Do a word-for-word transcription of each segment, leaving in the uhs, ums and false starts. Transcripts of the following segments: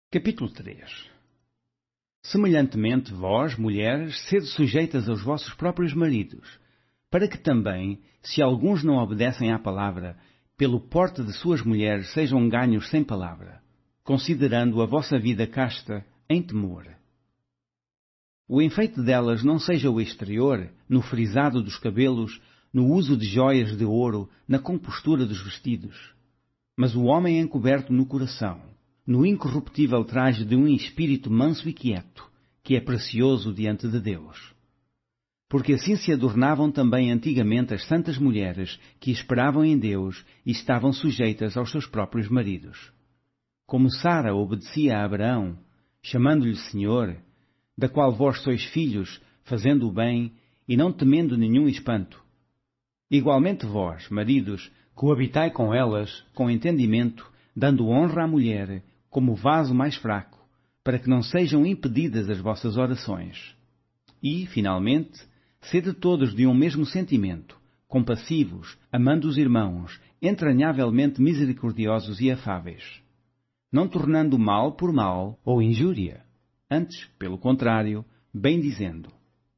Capítulo três. Semelhantemente, vós, mulheres, sede sujeitas aos vossos próprios maridos, para que também, se alguns não obedecem à palavra, pelo porte de suas mulheres sejam ganhos sem palavra, considerando a vossa vida casta em temor. O enfeite delas não seja o exterior, no frisado dos cabelos, no uso de joias de ouro, na compostura dos vestidos, mas o homem encoberto no coração, no incorruptível traje de um espírito manso e quieto, que é precioso diante de Deus. Porque assim se adornavam também antigamente as santas mulheres que esperavam em Deus e estavam sujeitas aos seus próprios maridos. Como Sara obedecia a Abraão, chamando-lhe Senhor, da qual vós sois filhos, fazendo o bem e não temendo nenhum espanto. Igualmente vós, maridos, coabitai com elas, com entendimento, dando honra à mulher, como vaso mais fraco, para que não sejam impedidas as vossas orações. E, finalmente, sede todos de um mesmo sentimento, compassivos, amando os irmãos, entranhavelmente misericordiosos e afáveis, não tornando mal por mal ou injúria, antes, pelo contrário, bem dizendo.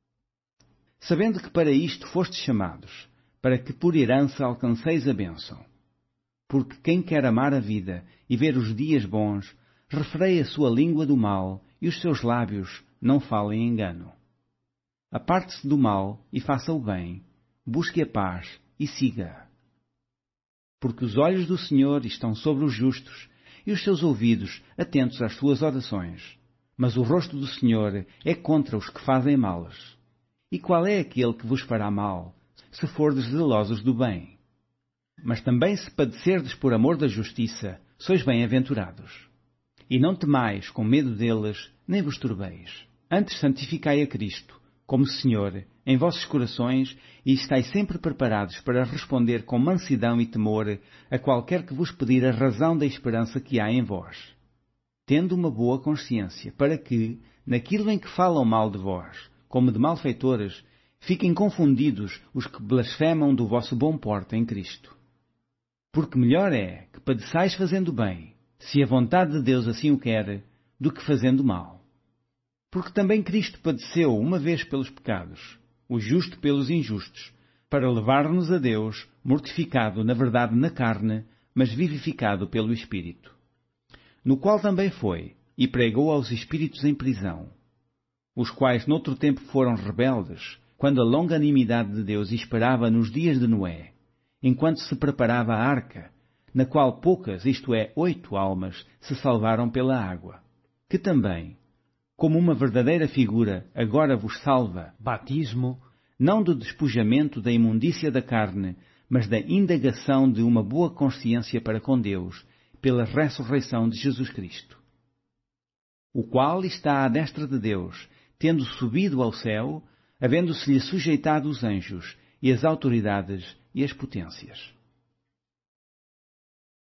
Sabendo que para isto fostes chamados, para que por herança alcanceis a bênção. Porque quem quer amar a vida e ver os dias bons, refreie a sua língua do mal e os seus lábios não falem engano. Aparte-se do mal e faça o bem, busque a paz e siga. Porque os olhos do Senhor estão sobre os justos e os seus ouvidos atentos às suas orações. Mas o rosto do Senhor é contra os que fazem males. E qual é aquele que vos fará mal, se fordes zelosos do bem? Mas também se padecerdes por amor da justiça, sois bem-aventurados. E não temais com medo deles, nem vos turbeis. Antes santificai a Cristo, como Senhor, em vossos corações, e estáis sempre preparados para responder com mansidão e temor a qualquer que vos pedir a razão da esperança que há em vós. Tendo uma boa consciência, para que, naquilo em que falam mal de vós, como de malfeitores, fiquem confundidos os que blasfemam do vosso bom porte em Cristo. Porque melhor é que padeçais fazendo bem, se a vontade de Deus assim o quer, do que fazendo mal. Porque também Cristo padeceu uma vez pelos pecados, o justo pelos injustos, para levar-nos a Deus, mortificado na verdade na carne, mas vivificado pelo Espírito. No qual também foi, e pregou aos espíritos em prisão, os quais noutro tempo foram rebeldes, quando a longanimidade de Deus esperava nos dias de Noé, enquanto se preparava a arca, na qual poucas, isto é, oito almas, se salvaram pela água, que também, como uma verdadeira figura, agora vos salva, batismo, não do despojamento da imundícia da carne, mas da indagação de uma boa consciência para com Deus, pela ressurreição de Jesus Cristo, o qual está à destra de Deus, tendo subido ao céu, havendo-se-lhe sujeitado os anjos, e as autoridades, e as potências.